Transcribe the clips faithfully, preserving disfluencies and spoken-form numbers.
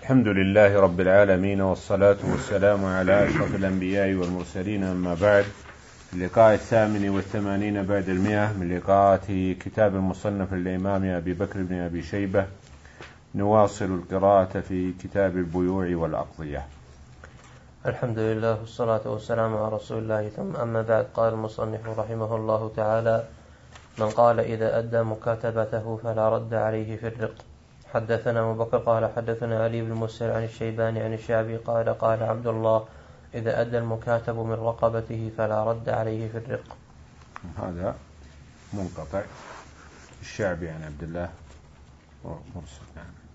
الحمد لله رب العالمين، والصلاة والسلام على أشرف الأنبياء والمرسلين، أما بعد. اللقاء الثامن والثمانين بعد المئة من لقاءات كتاب المصنف للإمام أبي بكر بن أبي شيبة. نواصل القراءة في كتاب البيوع والأقضية. الحمد لله والصلاة والسلام على رسول الله، ثم أما بعد. قال المصنف رحمه الله تعالى: من قال إذا أدى مكاتبته فلا رد عليه في الرق. حدثنا أبو بكر قال حدثنا علي بن مسهر عن الشيباني عن الشعبي قال قال عبد الله: إذا أدى المكاتب من رقبته فلا رد عليه في الرق. هذا منقطع. الشعبي عن عبد الله مرسل.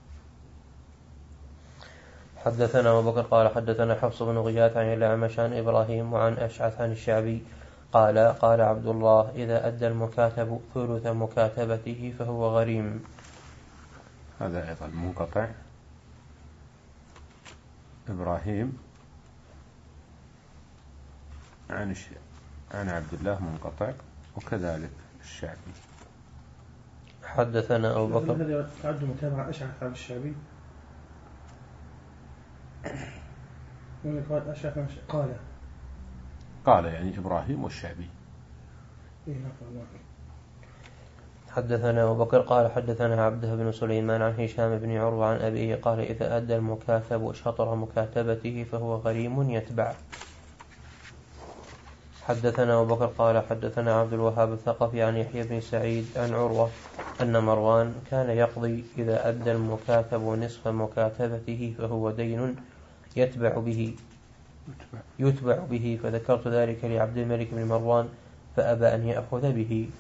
حدثنا أبو بكر قال حدثنا حفص بن غياث عن الأعمش عن إبراهيم وعن أشعث عن الشعبي قال قال عبد الله: إذا أدى المكاتب ثلث مكاتبته فهو غريم. هذا أيضا منقطع. إبراهيم عن عن عبد الله منقطع، وكذلك الشعبي. حدثنا أبو بكر الذي تعد متابعة أشعث عن الشعبي قال قال يعني إبراهيم والشعبي. حدثنا أبو بكر قال حدثنا عبده بن سليمان عن هشام بن عروة عن أبيه قال: إذا أدى المكاتب شطر مكاتبته فهو غريم يتبع. حدثنا أبو بكر قال حدثنا عبد الوهاب الثقفي عن يحيى بن سعيد عن عروة أن مروان كان يقضي: إذا أدى المكاتب نصف مكاتبته فهو دين يتبع به يتبع به فذكرت ذلك لعبد الملك بن مروان فأبى أن يأخذ به.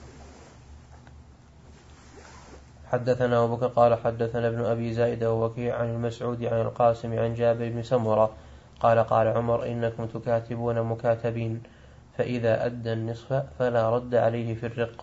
حدثنا أبو بكر قال حدثنا ابن أبي زائدة ووكيع عن المسعود عن القاسم عن جابر بن سمرة قال قال عمر: إنكم تكاتبون مكاتبين، فإذا أدى النصف فلا رد عليه في الرق.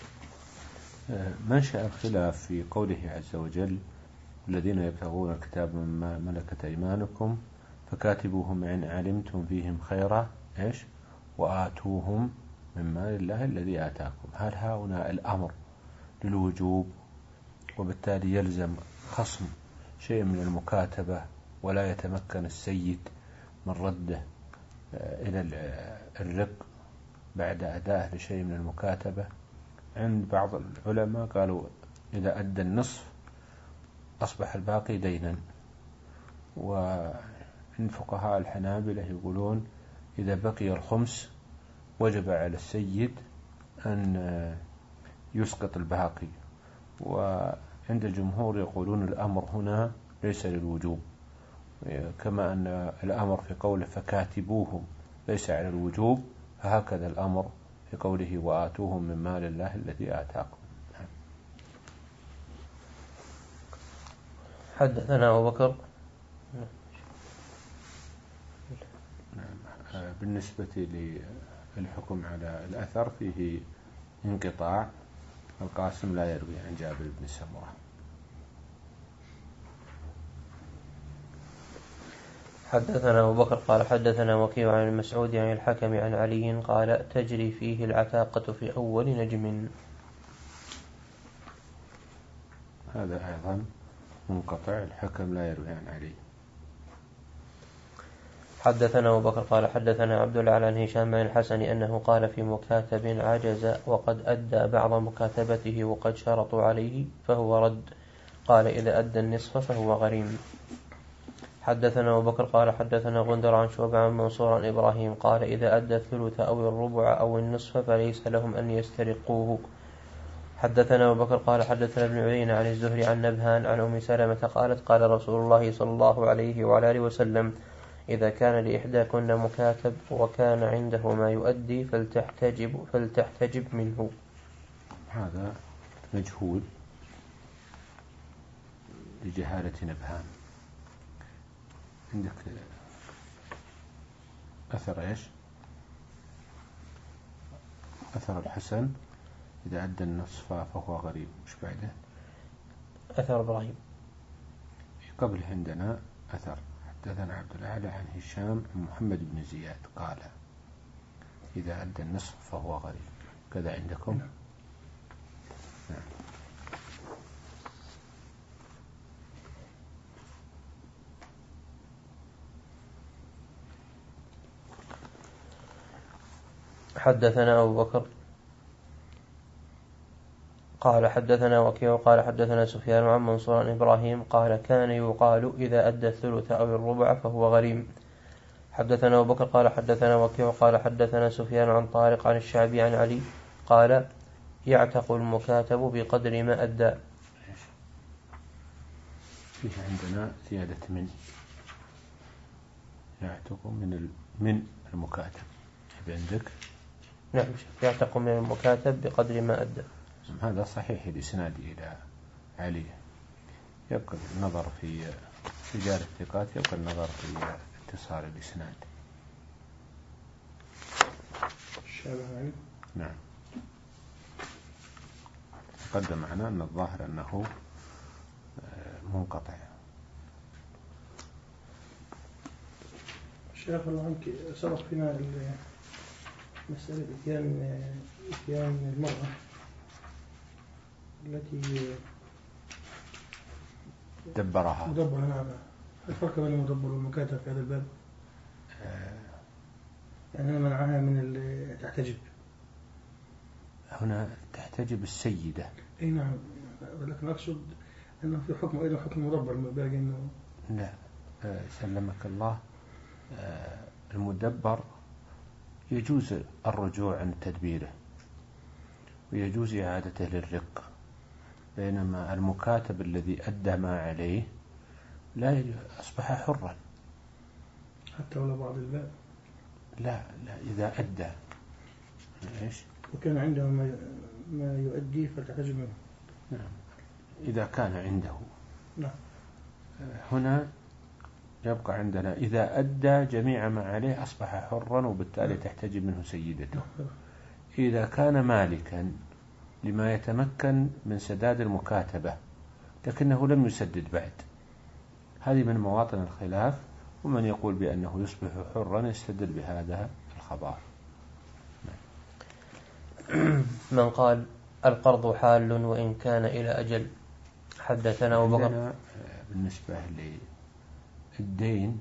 منشأ الخلاف في قوله عز وجل: الذين يبتغون الكتاب مما ملكت أيمانكم فكاتبوهم إن علمتم فيهم خيرا إيش وآتوهم من مال الله الذي آتاكم. هل هنا الأمر للوجوب، وبالتالي يلزم خصم شيء من المكاتبة ولا يتمكن السيد من رده إلى الرق بعد أداء لشيء من المكاتبة؟ عند بعض العلماء قالوا إذا أدى النصف أصبح الباقي دينا، وعند فقهاء الحنابلة يقولون إذا بقي الخمس وجب على السيد أن يسقط الباقي. وعند الجمهور يقولون الأمر هنا ليس للوجوب، كما أن الأمر في قوله فكاتبوهم ليس على الوجوب، فهكذا الأمر في قوله وآتوهم من مال الله الذي آتاكم. حدثنا أبو بكر. بالنسبة للحكم على الأثر فيه انقطاع. القاسم لا يروي عن جابر بن سمرة. حدثنا أبو بكر قال حدثنا وكيع عن المسعود عن الحكم عن علي قال: تجري فيه العتاقة في أول نجم. هذا أيضا منقطع. الحكم لا يروي عن علي. حدثنا أبو بكر قال حدثنا عبد الأعلى عن هشام عن الحسن أنه قال في مكاتب عجز وقد أدى بعض مكاتبته وقد شرطوا عليه فهو رد. قال: إذا أدى النصف فهو غريم. حدثنا أبو بكر قال حدثنا غندر عن شعبة عن منصور عن إبراهيم قال: إذا أدى الثلث أو الربع أو النصف فليس لهم أن يسترقوه. حدثنا أبو بكر قال حدثنا ابن عيينة عن الزهري عن نبهان عن أم سلمة قالت: قال رسول الله صلى الله عليه وعلى آله وسلم: إذا كان لإحداكن مكاتب وكان عنده ما يؤدي فلتحتجب, فلتحتجب منه. هذا مجهول لجهالة نبهان. عندك أثر إيش؟ أثر الحسن: إذا أدى النصف فهو غريب. مش بعده؟ أثر إبراهيم. قبل عندنا أثر حدثنا عبد الأعلى عن هشام عن محمد بن زياد قال: إذا أدى النصف فهو غريب. كذا عندكم؟ نعم. حدثنا أبو بكر قال حدثنا وكيع قال حدثنا سفيان عن منصور عن إبراهيم قال كان يقال إذا أدى الثلث أو الربع فهو غريم. حدثنا أبو بكر قال حدثنا وكيع قال حدثنا سفيان عن طارق عن الشعبي عن علي قال يعتق المكاتب بقدر ما أدى. فيه عندنا زيادة من يعتق من من المكاتب عندك. نعم يعتق من المكاتب بقدر ما أدى. هذا صحيح الإسناد إلى علي. يبقى النظر في رجال الثقات، يبقى النظر في اتصال الإسناد. الشافعي نعم. تقدم معنا أن الظاهر أنه منقطع. شيخ الله عنك سبق فينا مسألة إتيان إتيان المرأة التي دبرها مدبر. نعم. الفرق بين المدبر والمكاتب في هذا الباب؟ آه يعني أنا منعها من تحتجب. هنا تحتجب السيدة. أي نعم، ولكن أقصد أنه في حكم أيضا حكم مدبر باقي أنه لا. آه سلمك الله. آه المدبر يجوز الرجوع عن تدبيره ويجوز إعادته للرق، بينما المكاتب الذي أدى ما عليه لا أصبح حرا حتى ولا بعض الباب. لا لا إذا أدى إيش وكان عنده ما ما يؤدي فتحتجب منه. نعم إذا كان عنده. نعم. هنا يبقى عندنا إذا أدى جميع ما عليه أصبح حرا وبالتالي تحتجب منه سيدته. إذا كان مالكا لما يتمكن من سداد المكاتبة لكنه لم يسدد بعد، هذه من مواطن الخلاف، ومن يقول بأنه يصبح حرا يستدل بهذا الخبر. من قال القرض حال وإن كان إلى أجل. حدثنا أبو بكر. بالنسبة للدين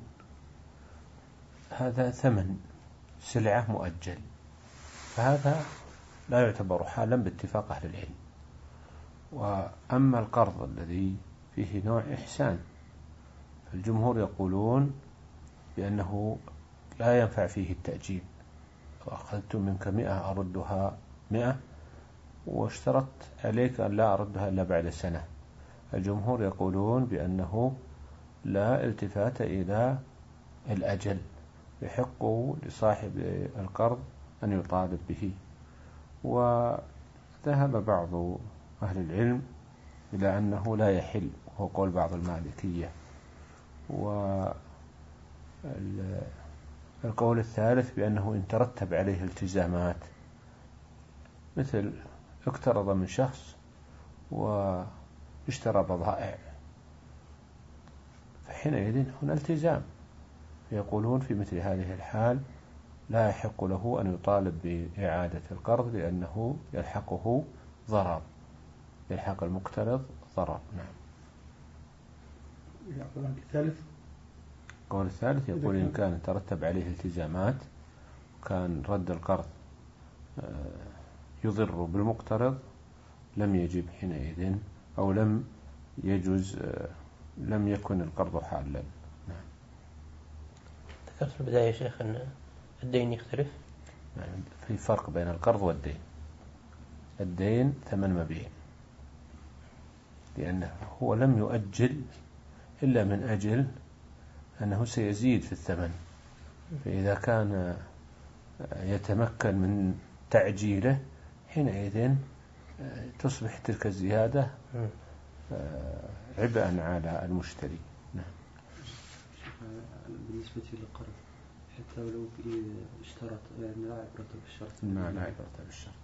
هذا ثمن سلعة مؤجل، فهذا لا يعتبر حالا باتفاق أهل العلم. وأما القرض الذي فيه نوع إحسان فالجمهور يقولون بأنه لا ينفع فيه التأجيل. وأخذت منك مئة أردها مئة واشترطت عليك أن لا أردها إلا بعد سنة. الجمهور يقولون بأنه لا التفات إلى الأجل، يحق لصاحب القرض أن يطالب به. وذهب بعض أهل العلم إلى أنه لا يحل، وهو قول بعض المالكية. والقول الثالث بأنه إن ترتب عليه التزامات، مثل اقترض من شخص واشترى بضائع، فحينئذ هنا التزام، يقولون في مثل هذه الحال لا يحق له أن يطالب بإعادة القرض لأنه يلحقه ضرر، يلحق المقترض ضرر. نعم. يقول الثالث القول الثالث يقول إن كان ترتب عليه التزامات وكان رد القرض يضر بالمقترض لم يجب حينئذ، أو لم يجوز، لم يكن القرض حالا. نعم. ذكرت في البداية يا شيخ أن الدين يختلف. يعني في فرق بين القرض والدين. الدين ثمن مبيع لأنه هو لم يؤجل إلا من أجل أنه سيزيد في الثمن، فإذا كان يتمكن من تعجيله حينئذ تصبح تلك الزيادة عبئا على المشتري. نعم. بالنسبة للقرض حتى ولو اشترط يعني لا عبرة بالشرط. ما لا عبرة بالشرط.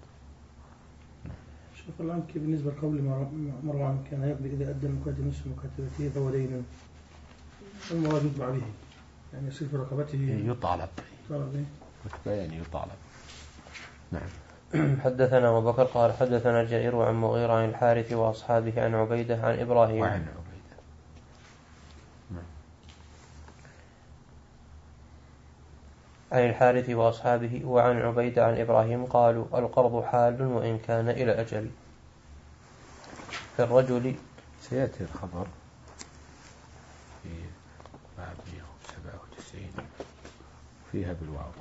شوف الآن كيف بالنسبة لقول مروان كان يقضي إذا أدى المكاتب نصف مكاتبته فهو دين، المراد يطبع به يعني يصير في رقبته يطالب طالب كتبه يعني يطالب. نعم. حدثنا أبو بكر قال حدثنا الجرير عن مغيرة عن الحارث وأصحابه عن عبيدة عن إبراهيم وعن عبيدة. نعم. عن الحارث وأصحابه. وعن عبيدة عن إبراهيم قالوا القرض حال وإن كان إلى أجل. في الرجل سيأتي الخبر في باب مئة وسبعة وتسعين فيها بالواو.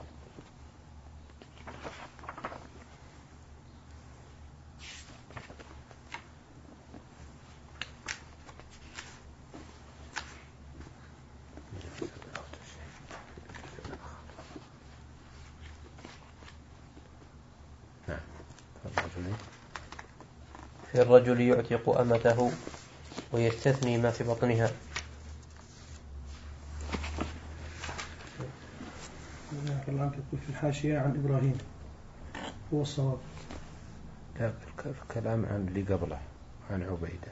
في الرجل يعتق أمته ويستثني ما في بطنها. الله عنك يقول في الحاشية عن إبراهيم هو الصواب. لا الكلام عن اللي قبله عن عبيدة.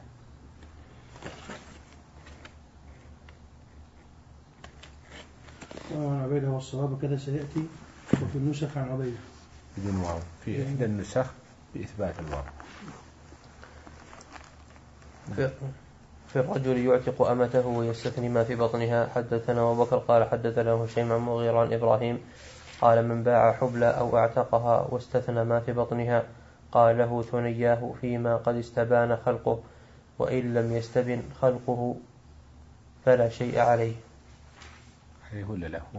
عن عبيدة هو الصواب وكذا سيأتي وفي النسخ عن عبيدة بدون واو في إحدى النسخ بإثبات الواو. في, في الرجل يعتق أمته ويستثني ما في بطنها. حدثنا أبو بكر قال حدثنا هشيم عن مغيرة عن إبراهيم قال من باع حبلى أو اعتقها واستثنى ما في بطنها قال له ثنياه فيما قد استبان خلقه وإن لم يستبن خلقه فلا شيء عليه. عليه ولا له؟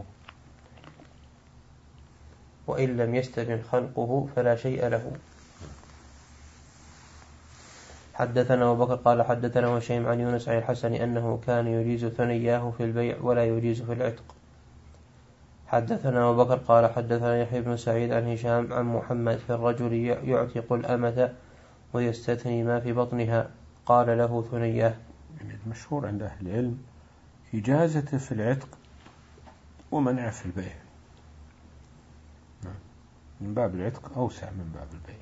وإن لم يستبن خلقه فلا شيء له. حدثنا أبو بكر قال حدثنا هشيم عن يونس عن الحسن أنه كان يجيز ثنياه في البيع ولا يجيز في العتق. حدثنا أبو بكر قال حدثنا يحيى بن سعيد عن هشام عن محمد في الرجل يعتق الأمة ويستثني ما في بطنها قال له ثنياه. المشهور عند أهل العلم إجازته في العتق ومنعه في البيع، من باب العتق أوسع من باب البيع.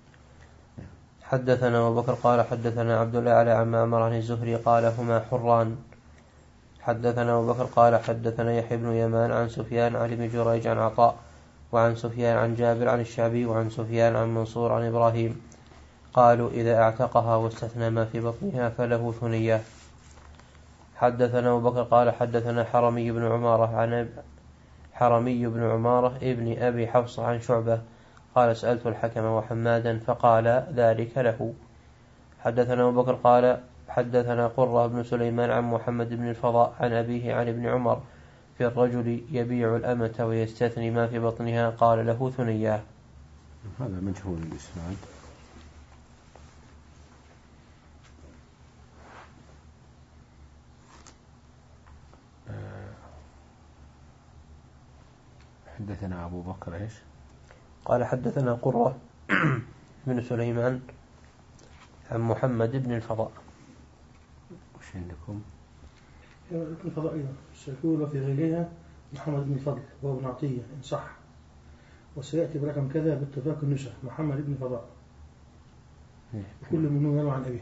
حدثنا أبو بكر قال حدثنا عبد الله على عن معمر عن الزهري قال هما حران. حدثنا أبو بكر قال حدثنا يحيى بن يمان عن سفيان عن ابن جريج عن عطاء وعن سفيان عن جابر عن الشعبي وعن سفيان عن منصور عن إبراهيم قالوا إذا اعتقها واستثنى ما في بطنها فله ثنياه. حدثنا أبو بكر قال حدثنا حرمي بن عمارة عن حرمي بن عمارة ابن أبي حفص عن شعبة قال سألت الحكم وحمادا فقال ذلك له. حدثنا أبو بكر قال حدثنا قرة بن سليمان عن محمد بن الفضاء عن أبيه عن ابن عمر في الرجل يبيع الأمة ويستثني ما في بطنها قال له ثنياه. هذا مجهول الإسناد. حدثنا أبو بكر إيش؟ قال حدثنا قرة بن سليمان عن محمد بن الفضاء. وش عندكم؟ ابن الفضاء أيضا سيكون وفي غيرها محمد بن الفضل وهو ابن عطية إن صح، وسيأتي برقم كذا باتفاق النسخ محمد بن الفضاء كل منهم يروى عن أبيه.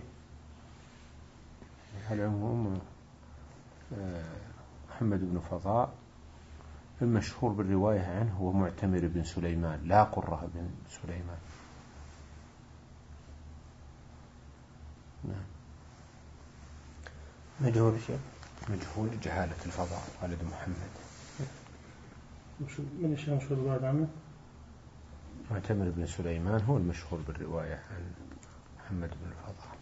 على العموم محمد بن فضاء المشهور بالرواية عنه هو معتمر بن سليمان لا قرة بن سليمان. نعم. مجهول شيء مجهول جهالة الفضاء والد محمد. من الشيء مشهور بالرواية عنه؟ معتمر بن سليمان هو المشهور بالرواية عن محمد بن الفضاء.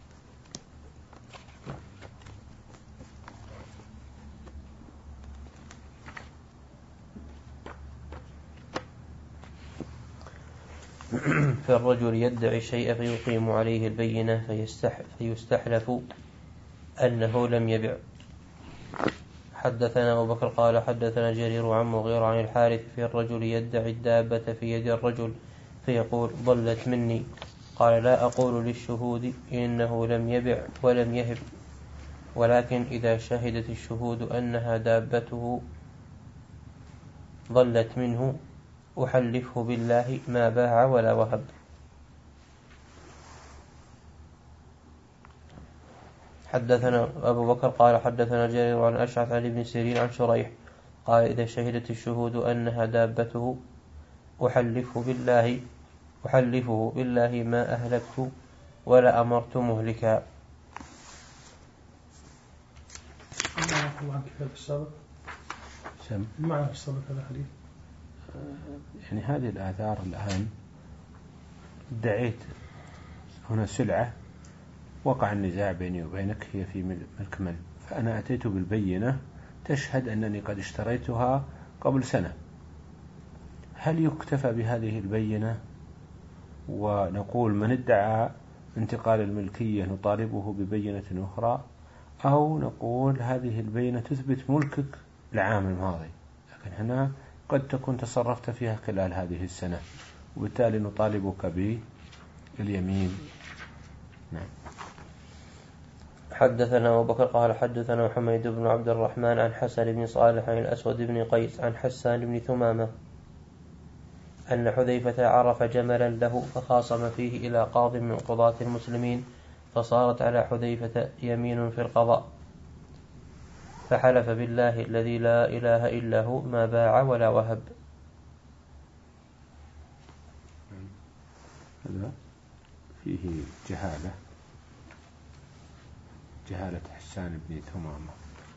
فالرجل يدعي الشيء فيقيم عليه البينة فيستح فيستحلف أنه لم يبع. حدثنا أبو بكر قال حدثنا جرير عن مغيرة عن الحارث في الرجل يدعي الدابة في يد الرجل فيقول ضلت مني قال لا أقول للشهود إنه لم يبع ولم يهب، ولكن إذا شهدت الشهود أنها دابته ضلت منه أحلفه بالله ما باع ولا وهب. حدثنا أبو بكر قال حدثنا جرير عن أشعث عن ابن سيرين عن شريح قال إذا شهدت الشهود أنها دابته أحلفه بالله أحلفه بالله ما أهلكت ولا أمرت مهلكا. الله عن كتاب السابق سم معنى السابق هذا حديث يعني هذه الآثار الآن ادعيت هنا سلعة وقع النزاع بيني وبينك هي في ملك من، فأنا أتيت بالبينة تشهد أنني قد اشتريتها قبل سنة، هل يكتفى بهذه البينة ونقول من ادعى انتقال الملكية نطالبه ببينة أخرى، أو نقول هذه البينة تثبت ملكك العام الماضي، لكن هنا قد تكون تصرفت فيها خلال هذه السنة وبالتالي نطالبك باليمين. نعم. حدثنا أبو بكر قال حدثنا محمد بن عبد الرحمن عن حسن بن صالح عن الأسود بن قيس عن حسان بن ثمامة أن حذيفة عرف جملا له فخاصم فيه إلى قاض من قضاة المسلمين، فصارت على حذيفة يمين في القضاء، فحلف بالله الذي لا إله إلا هو ما باع ولا وهب. هذا فيه جهالة جهالة حسان بن ثمامة.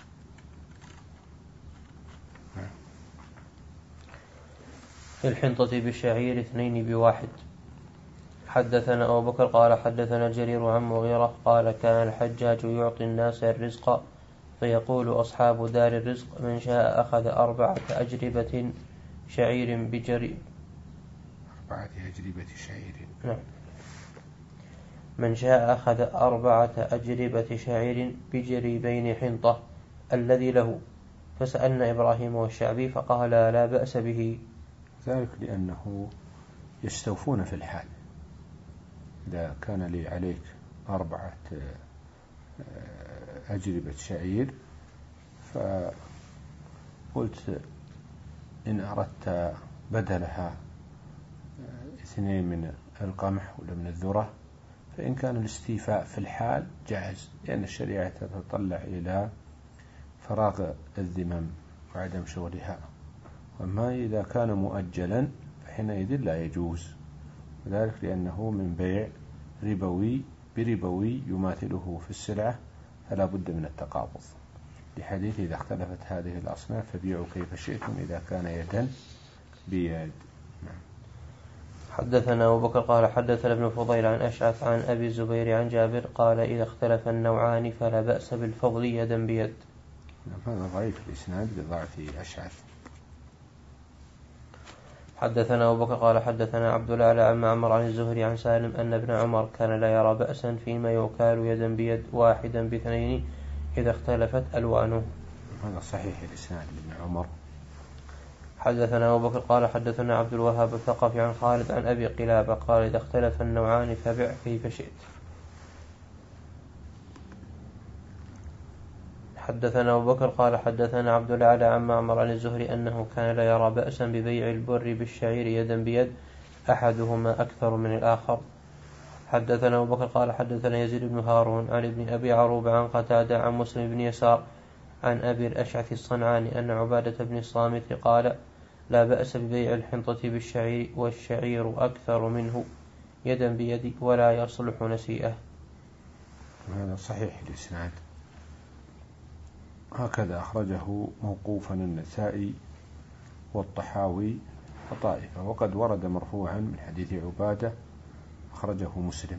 في الحنطة بالشعير اثنين بواحد. حدثنا أبو بكر قال حدثنا جرير عن مغيرة قال كان الحجاج يعطي الناس الرزق فيقول أصحاب دار الرزق من شاء أخذ أربعة أجربة شعير بجري أربعة أجربة شعير نعم. من شاء أخذ أربعة أجربة شعير بجريبين حنطة الذي له، فسألنا إبراهيم والشعبي فقال لا بأس به، ذلك لأنه يستوفون في الحال. إذا كان لي عليك أربعة أجربة شعير فقلت إن أردت بدلها اثنين من القمح ولا من الذرة، فإن كان الاستيفاء في الحال جائز، لأن الشريعة تتطلع إلى فراغ الذمم وعدم شغلها. وما إذا كان مؤجلا فحينئذ لا يجوز، وذلك لأنه من بيع ربوي بربوي يماثله في السلعة، فلا بد من التقابض، لحديث إذا اختلفت هذه الأصناف فبيعوا كيف شئتم إذا كان يدا بيد. حدثنا أبو بكر قال حدثنا ابن فضيل عن أشعث عن أبي الزبير عن جابر قال إذا اختلف النوعان فلا بأس بالفضل يدا بيد. هذا ضعيف الإسناد لضعف أشعث. حدثنا أبو بكر قال حدثنا عبد الأعلى عن معمر عن الزهري عن سالم أن ابن عمر كان لا يرى بأسا فيما يكال يدا بيد واحدا باثنين إذا اختلفت ألوانه. هذا صحيح الإسناد لابن عمر. حدثنا أبو بكر قال حدثنا عبد الوهاب الثقفي عن خالد عن أبي قلابة قال إذا اختلف النوعان فبع كيف شئت. حدثنا أبو بكر قال حدثنا عبد الأعلى عن معمر عن الزهري أنه كان لا يرى بأسا ببيع البر بالشعير يدا بيد أحدهما أكثر من الآخر. حدثنا أبو بكر قال حدثنا يزيد بن هارون عن ابن أبي عروبة عن قتادة عن مسلم بن يسار عن أبي الأشعث الصنعاني أن عبادة بن الصامت قال لا بأس ببيع الحنطة بالشعير والشعير أكثر منه يدا بيد ولا يصلح نسيئة. هذا صحيح الإسناد. هكذا أخرجه موقوفا النسائي والطحاوي وطائفة، وقد ورد مرفوعا من حديث عبادة أخرجه مسلم.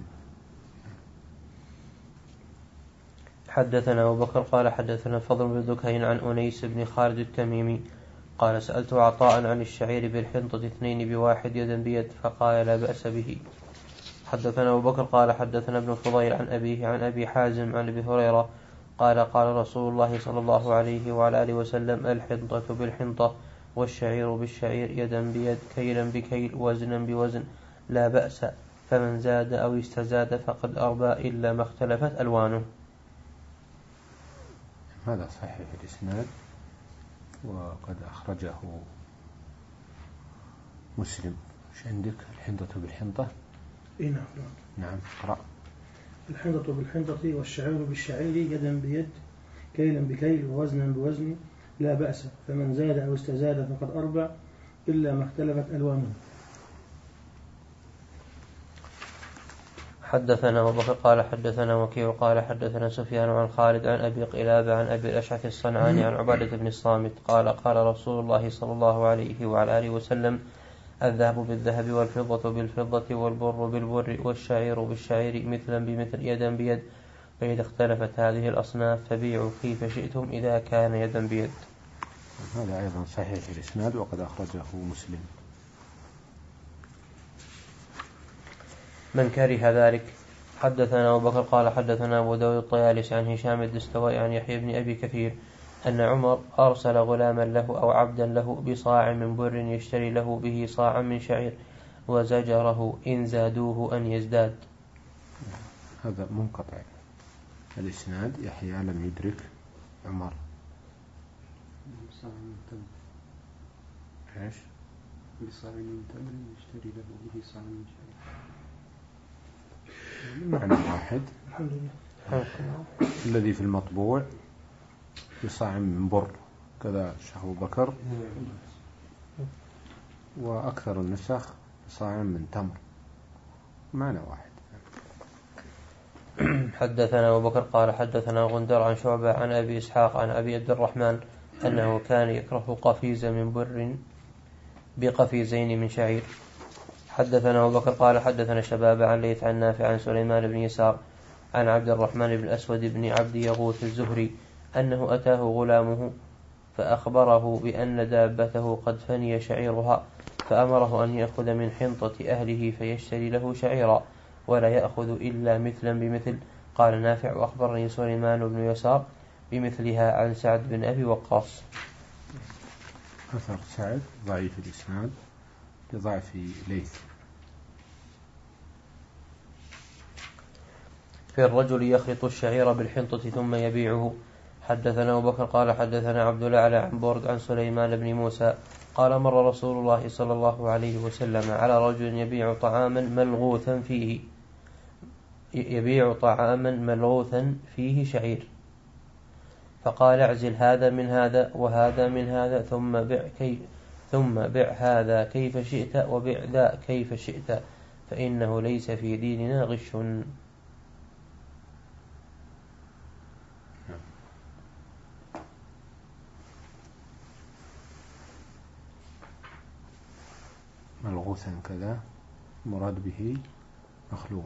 حدثنا أبو بكر قال حدثنا الفضل بن دكين عن أنيس بن خالد التميمي قال سألت عطاء عن الشعير بالحنطة اثنين بواحد يدا بيد فقال لا بأس به. حدثنا أبو بكر قال حدثنا ابن فضيل عن أبيه عن أبي حازم عن أبي هريرة قال قال رسول الله صلى الله عليه وعلى آله وسلم الحنطة بالحنطة والشعير بالشعير يدا بيد كيلا بكيل وزنا بوزن لا بأس، فمن زاد أو استزاد فقد أربى إلا ما اختلفت ألوانه. هذا صحيح الإسناد وقد أخرجه مسلم. ايش عندك؟ الحنطة بالحنطة. إيه نعم نعم اقرأ. الحنطة بالحنطة والشعير بالشعير يدا بيد كيلا بكيل ووزنا بوزن لا بأس، فمن زاد أو استزاد فقد أربع إلا ما اختلفت ألوانه. حدثنا أبو بكر قال حدثنا وكيع قال حدثنا سفيان عن خالد عن أبي قلابة عن أبي الأشعث الصنعاني عن عبادة بن الصامت قال قال رسول الله صلى الله عليه وعلى آله وسلم الذهب بالذهب والفضة بالفضة والبر بالبر والشعير بالشعير مثلا بمثل يدا بيد، فإذا اختلفت هذه الأصناف فبيعوا كيف شئتم إذا كان يدا بيد. هذا أيضا صحيح الإسناد وقد أخرجه مسلم. من كره ذلك. حدثنا أبو بكر قال حدثنا أبو داود الطيالسي عن هشام الدستوائي عن يحيى بن أبي كثير أن عمر أرسل غلاما له أو عبدا له بصاع من بر يشتري له به صاعا من شعير وزجره إن زادوه أن يزداد. هذا منقطع الإسناد. يحيى لم يدرك عمر. بصاع من تمر. إيش؟ بصاع من تمر يشتري له به صاع من شعير. معنى واحد. الحمد لله. الذي في المطبوع بصاع من بر كذا شيخ أبو بكر، وأكثر النسخ بصاع من تمر، معنى واحد. حدثنا أبو بكر قال حدثنا غندر عن شعبة عن أبي إسحاق عن أبي عبد الرحمن أنه كان يكره قفيز من بر بقفيزين من شعير. حدثنا أبو بكر قال حدثنا شباب عن ليث عن نافع عن سليمان بن يسار عن عبد الرحمن بن الأسود بن عبد يغوث الزهري أنه أتاه غلامه فأخبره بأن دابته قد فني شعيرها، فأمره أن يأخذ من حنطة أهله فيشتري له شعيرا ولا يأخذ إلا مثلا بمثل. قال نافع وأخبرني سليمان بن يسار بمثلها عن سعد بن أبي وقاص. أثر سعد ضعيف الإسناد لضعف ليث. في الرجل يخلط الشعير بالحنطة ثم يبيعه. حدثنا أبو بكر قال حدثنا عبد الأعلى عن برد عن سليمان بن موسى قال مر رسول الله صلى الله عليه وسلم على رجل يبيع طعاما ملغوثا فيه يبيع طعاما ملغوثا فيه شعير، فقال اعزل هذا من هذا وهذا من هذا ثم بع كيف ثم بع هذا كيف شئت وبع ذا كيف شئت فإنه ليس في ديننا غش. ملغوثا كذا مراد به مخلوط.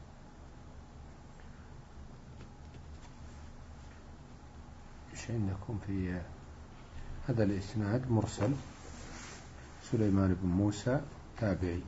ايش عندكم في هذا الإسناد؟ مرسل سليمان بن موسى تابعي.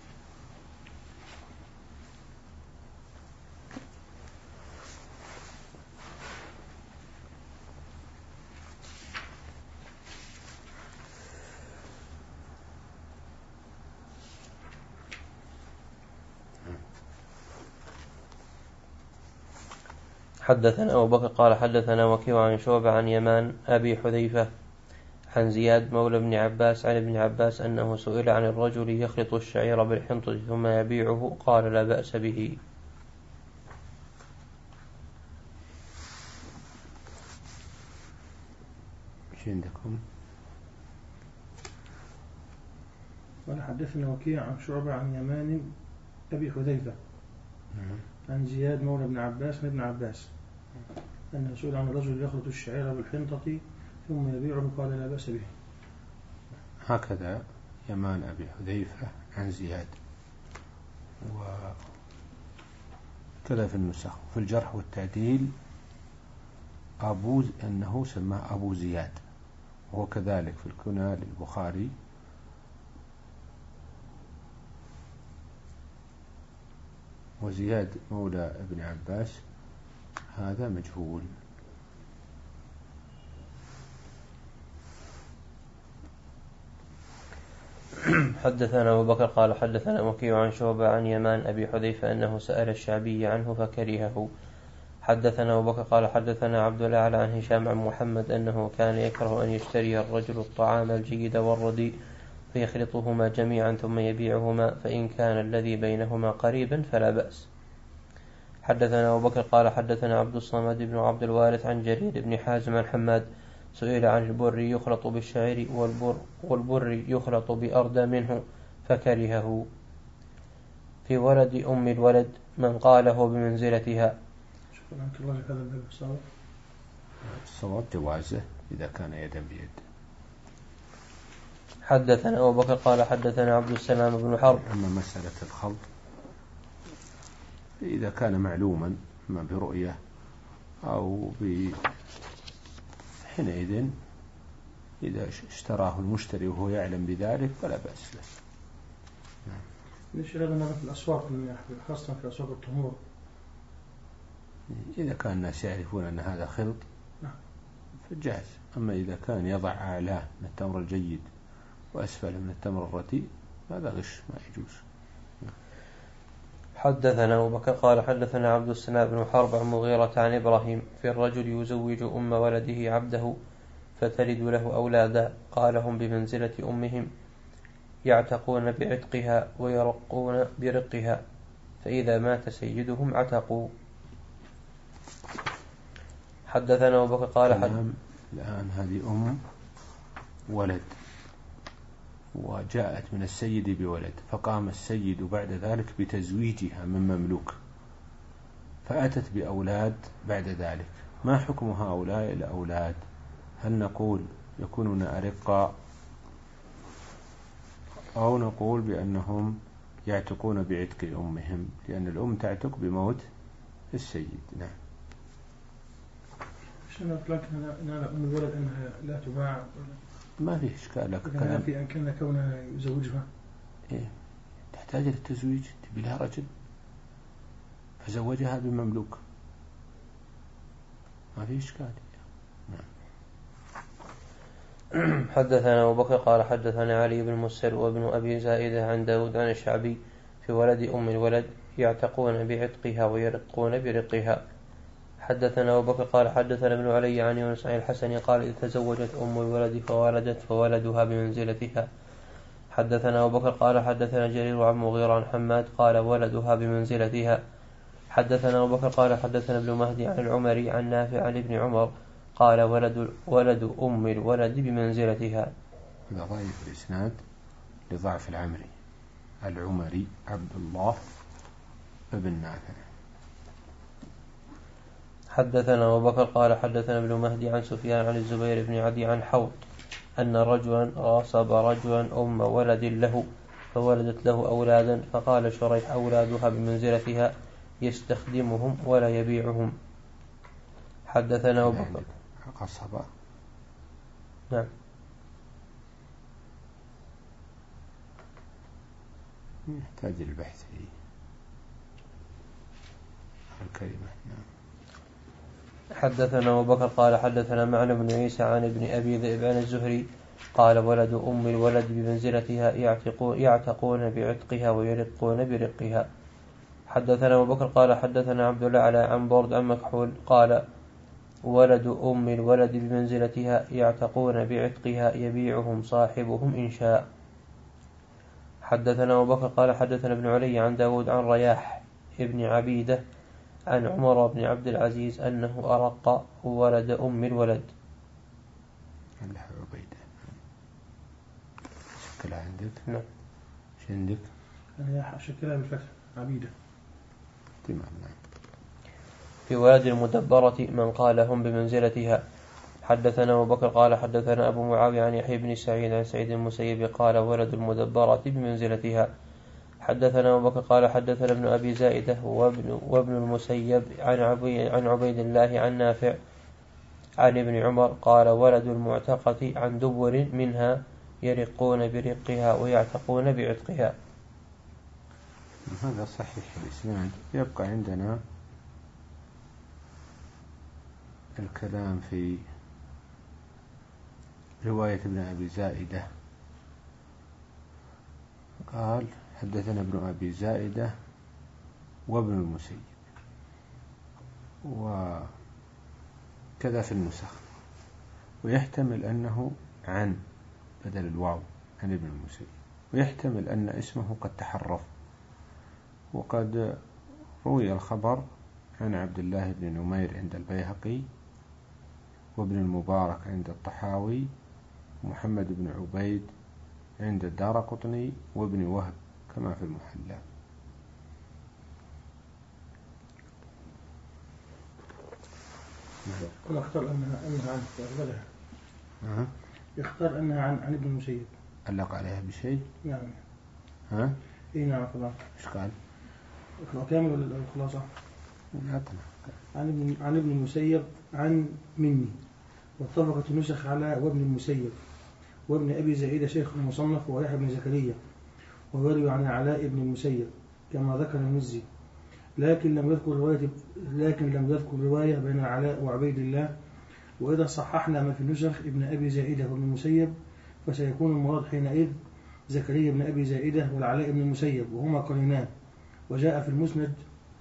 حدثنا أبو بكر قال حدثنا وكيع عن شعبة عن يمان أبي حذيفة عن زياد مولى بن عباس عن ابن عباس أنه سئل عن الرجل يخلط الشعير بالحنطة ثم يبيعه قال لا بأس به. ايش عندكم؟ وأنا حدثنا وكيع عن شعبة عن يمان أبي حذيفة عن زياد مولى بن عباس عن ابن عباس أنه سئل عن الرجل يخلط الشعير بالحنطة ثم يبيعه قال لا بأس به. هكذا يمان أبي حذيفة عن زياد، وكذا في النسخ. في الجرح والتعديل أبو أنه سماه أبو زياد، وهو كذلك في الكنى للبخاري وزياد مولى ابن عباس هذا مجهول. حدثنا أبو بكر قال حدثنا وكيع عن شعبة عن يمان أبي حذيفة أنه سأل الشعبي عنه فكرهه. حدثنا أبو بكر قال حدثنا عبد الأعلى عن هشام عن محمد أنه كان يكره أن يشتري الرجل الطعام الجيد والرديء فيخلطهما جميعا ثم يبيعهما، فإن كان الذي بينهما قريبا فلا بأس. حدثنا أبو بكر قال حدثنا عبد الصمد بن عبد الوارث عن جرير بن حازم عن حماد سئل عن البر يخلط بالشعير والبر, والبر يخلط بأردى منه فكرهه. في ولد أم الولد من قاله بمنزلتها. شكرا لك الله هذا الباب الصواب. الصواب جوازه إذا كان يدا بيد. حدثنا أبو بكر قال حدثنا عبد السلام بن حرب. أما مسألة الخلط إذا كان معلوما ما برؤية أو حينئذ إذا اشتراه المشتري وهو يعلم بذلك فلا بأس له. ليش هذا نرى في الأسواق خاصة في أسواق التمور؟ إذا كان الناس يعرفون أن هذا خلط فجاز. أما إذا كان يضع أعلاه من التمر الجيد وأسفل من التمر الرديء هذا غش ما يجوز. حدثنا أبو بكر قال حدثنا عبد السلام بن حرب عن مغيرة عن إبراهيم في الرجل يزوج أم ولده عبده فتلد له أولادا قال هم بمنزلة أمهم يعتقون بعتقها ويرقون برقها فإذا مات سيدهم عتقوا. حدثنا أبو بكر قال حدثنا الآن هذه أم ولد وجاءت من السيد بولد فقام السيد بعد ذلك بتزويجها من مملوك فأتت بأولاد بعد ذلك ما حكم هؤلاء الأولاد؟ هل نقول يكونون أرقاء أو نقول بأنهم يعتقون بعتق أمهم لأن الأم تعتق بموت السيد؟ نعم. عشان أطلق أنا أم الولد أنها لا تباع ما في إشكال لك كلام في أن كان كونها يزوجها. إيه تحتاج للتزويج تبي لها رجل فزوجها بمملوك ما في إشكال. نعم. حدثنا أبو بكر قال حدثنا علي بن مسر وابن أبي زائدة عن داود عن الشعبي في ولد أم الولد يعتقون بعتقها ويرقون برقها. حدثنا أبو بكر قال حدثنا ابن علي عن يونس عن الحسن قال إذ تزوجت أم الولد فولدت فولدها بمنزلتها. حدثنا أبو بكر قال حدثنا جرير عن مغيرة عن حماد قال ولدها بمنزلتها. حدثنا أبو بكر قال حدثنا ابن مهدي عن العمري عن نافع عن ابن عمر قال ولد ولد أم الولد بمنزلتها. هذا ضعيف الإسناد لضعف العمري. العمري عبد الله ابن نافع. حدثنا أبو بكر قال حدثنا ابن مهدي عن سفيان عن الزبير بن عدي عن حوط أن رجلا غصب رجلا أم ولد له فولدت له أولادا فقال شريح أولادها بمنزلتها يستخدمهم ولا يبيعهم. حدثنا أبو بكر غصب. نعم. يحتاج البحث في الكلمة. نعم. حدثنا أبو بكر قال حدثنا معنى بن عيسى عن ابن أبي ذئب عن الزهري قال ولد أم الولد بمنزلتها يعتقون بعتقها ويرقون برقها. حدثنا أبو بكر قال حدثنا عبد الأعلى عن برد عن مكحول قال ولد أم الولد بمنزلتها يعتقون بعتقها يبيعهم صاحبهم إن شاء. حدثنا أبو بكر قال حدثنا ابن علي عن داود عن رياح ابن عبيدة عن عمر بن عبد العزيز أنه أرق ولد أم الولد. عندها عبيدة شكلها عندك؟ نعم. شو عندك؟ أنا شكلها بالفتح عبيدة. تمام. نعم. في ولد المدبرة من قال هم بمنزلتها. حدثنا أبو بكر قال حدثنا أبو معاوية عن يحيى بن سعيد عن سعيد المسيب قال ولد المدبرة بمنزلتها. حدثنا أبو بكر قال حدثنا ابن أبي زائدة وابن, وابن المسيب عن, عبي عن عبيد الله عن نافع عن ابن عمر قال ولد المعتقة عن دبر منها يرقون برقها ويعتقون بعتقها. هذا صحيح الإسناد. يبقى عندنا الكلام في رواية ابن أبي زائدة قال حدثنا ابن أبي زائدة وابن المسيب وكذا في النسخ ويحتمل أنه عن بدل الواو عن ابن المسيب ويحتمل أن اسمه قد تحرف وقد روي الخبر عن عبد الله بن نمير عند البيهقي وابن المبارك عند الطحاوي ومحمد بن عبيد عند الدارقطني وابن وهب كما في المحلى. هنا اختار أنها أنها عن أغلبها. أه؟ يختار أنها عن عن ابن المسيب. علق عليها بشيء؟ نعم. ها؟ إيه نعم طبعا. إيش قال؟ كامل ولا الخلاصة؟ عطنا. عن ابن عن ابن المسيب عن مني، واتفقت النسخ على وابن المسيب وابن أبي زائدة شيخ المصنف ويحيى بن زكريا، ويروي عن علاء بن المسيب كما ذكر المزي، لكن لم يذكر رواية لكن لم يذكر رواية بين علاء وعبيد الله. وإذا صححنا ما في النسخ ابن أبي زائدة وابن المسيب فسيكون المراد حينئذ زكريا بن أبي زائدة والعلاء بن المسيب وهما قرينان. وجاء في المسند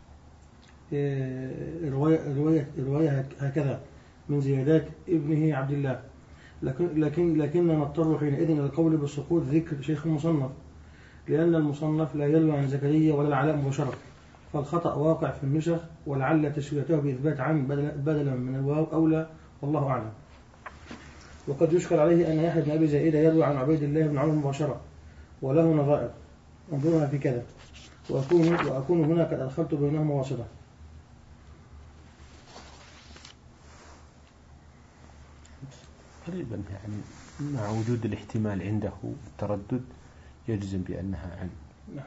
رواية, رواية, رواية هكذا من زيادات ابنه عبد الله، لكن لكن لكننا نضطر حينئذ إلى القول بسقوط ذكر شيخ المصنف، لأن المصنف لا يروي عن زكريا ولا العلاء مباشرة، فالخطأ واقع في النسخ، ولعل تسويته بإثبات عن بدلا من الواو أولى، والله أعلم. وقد يشكل عليه أن يحيى بن أبي زائدة يروي عن عبيد الله بن عمرو مباشرة وله نظائر، انظرها في كذا، وأكون, وأكون هنا قد أدخلت بينهما واسطة. قريبا يعني مع وجود الاحتمال عنده التردد يجزم بأنها عن. نعم.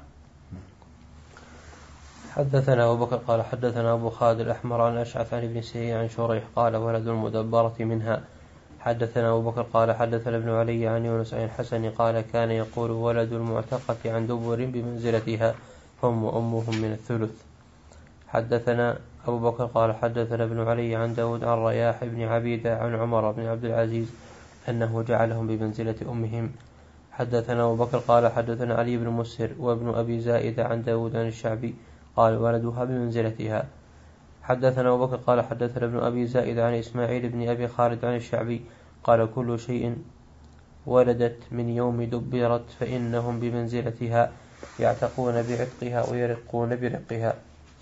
حدثنا أبو بكر قال حدثنا أبو خالد الأحمر عن أشعث عن ابن سيرين عن شريح قال ولد المدبرة منها. حدثنا أبو بكر قال حدثنا ابن علي عن يونس عن الحسن قال كان يقول ولد المعتقة عن دبر بمنزلتها هم وأمهم من الثلث. حدثنا أبو بكر قال حدثنا ابن علي عن داود عن رياح بن عبيدة عن عمر بن عبد العزيز أنه جعلهم بمنزلة أمهم. حدثنا أبو بكر قال حدثنا علي بن مسهر وابن أبي زائدة عن داود عن الشعبي قال ولدها بمنزلتها. حدثنا أبو بكر قال حدثنا ابن أبي زائدة عن إسماعيل بن أبي خالد عن الشعبي قال كل شيء ولدت من يوم دبرت فإنهم بمنزلتها يعتقون بعتقها ويرقون برقها.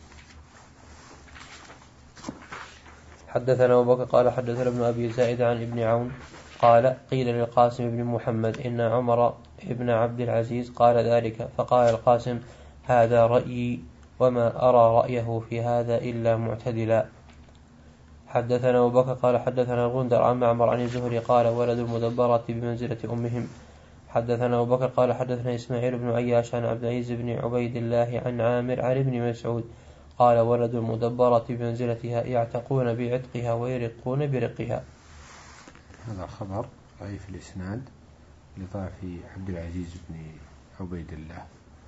حدثنا أبو بكر قال حدثنا ابن أبي زائدة عن ابن عون قال قيل للقاسم بن محمد إن عمر ابن عبد العزيز قال ذلك، فقال القاسم هذا رأيي وما أرى رأيه في هذا إلا معتدلا. حدثنا أبو بكر قال حدثنا الغندر عن معمر عن الزهري قال ولد المدبرة بمنزلة أمهم. حدثنا أبو بكر قال حدثنا إسماعيل بن عياش عن عبد العزيز بن عبيد الله عن عامر عن ابن مسعود قال ولد المدبرة بمنزلتها يعتقون بعتقها ويرقون برقها. هذا خبر ضعيف الإسناد لضعف عبد العزيز بن عبيد الله.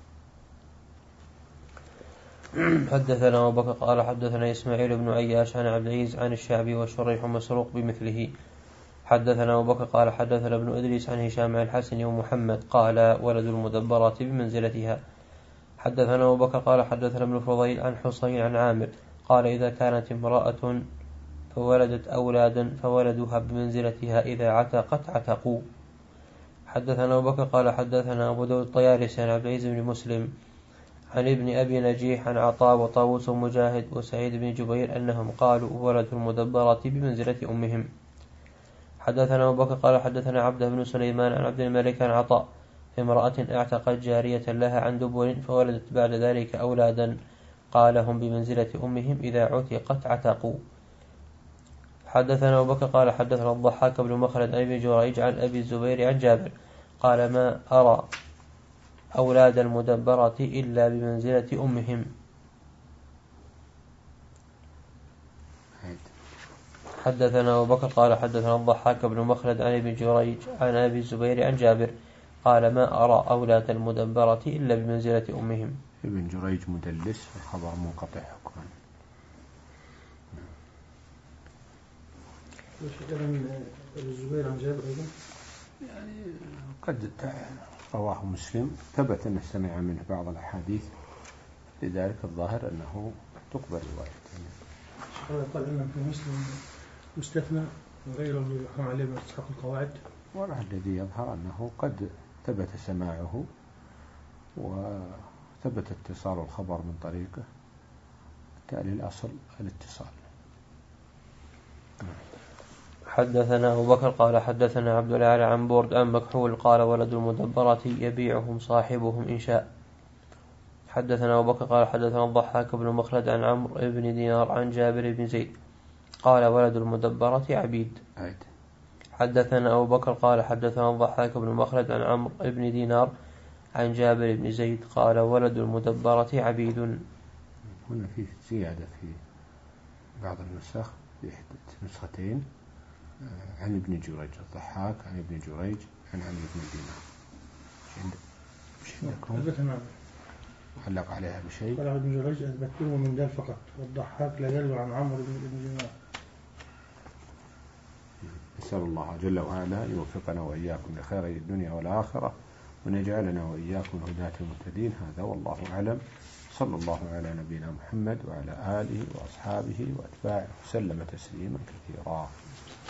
حدثنا أبو بكر قال حدثنا إسماعيل بن عياش عن عبد العزيز عن الشعبي وشريح مسروق بمثله. حدثنا أبو بكر قال حدثنا ابن إدريس عن هشام عن الحسن ومحمد قال ولد المدبرة بمنزلتها. حدثنا أبو بكر قال حدثنا ابن فضيل عن حصين عن عامر قال إذا كانت امرأة فولدت أولادا فولدها بمنزلتها إذا عتقت عتقوا. حدثنا أبو بكر قال حدثنا أبو داود الطيالسي عن عبد العزيز بن مسلم عن ابن أبي نجيح عن عطاء وطاووس ومجاهد وسعيد بن جبير أنهم قالوا ولد المدبرة بمنزلة أمهم. حدثنا أبو بكر قال حدثنا عبد بن سليمان عن عبد الملك عن عطاء امرأة اعتقت جارية لها عن دبر فولدت بعد ذلك أولادا قال هم بمنزلة أمهم إذا عتقت عتقوا. حدثنا أبو بكر قال حدثنا الضحاك بن مخلد عن ابن جريج عن أبي الزبير عن جابر قال ما أرى أولاد المدبرة إلا بمنزلة أمهم. حدثنا أبو بكر قال حدثنا الضحاك بن مخلد عن ابن جريج عن أبي الزبير عن جابر قال ما أرى أولاد المدبرة إلا بمنزلة أمهم. ابن جريج مدلس والخبر منقطع حكما. الزبير عن جابر أيضا يعني قد رواه مسلم ثبت أنه سمع منه بعض الأحاديث، لذلك الظاهر أنه تقبل روايته. قال أن في مسلم مستثنى وغيره يحكم عليه باستحقاق القواعد، والذي يظهر أنه قد ثبت سماعه وثبت اتصال الخبر من طريقه، بالتالي الأصل الاتصال. حدثنا أبو بكر قال حدثنا عبد الأعلى عن بورد عن مكحول قال ولد المدبرة يبيعهم صاحبهم إن شاء. حدثنا أبو بكر قال حدثنا الضحاك بن مخلد عن عمرو بن دينار عن جابر بن زيد قال ولد المدبرة عبيد. عيد. حدثنا أبو بكر قال حدثنا الضحاك بن مخلد عن عمرو بن دينار عن جابر بن زيد قال ولد المدبرة عبيد. هنا في زيادة في بعض النسخ في نسختين عن ابن جريج، الضحاك عن ابن جريج عن عمرو بن دينار. مش عندكم علق عليها بشيء؟ قال ابن جريج أثبته من دال فقط، والضحاك لا يروي عن عمرو بن دينار. نسأل الله جل وعلا يوفقنا وإياكم لخير الدنيا والآخرة، وأن يجعلنا وإياكم هداة مهتدين. هذا والله أعلم. صلى الله على نبينا محمد وعلى آله وأصحابه وأتباعه وسلم تسليما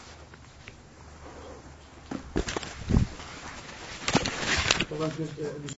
كثيرا.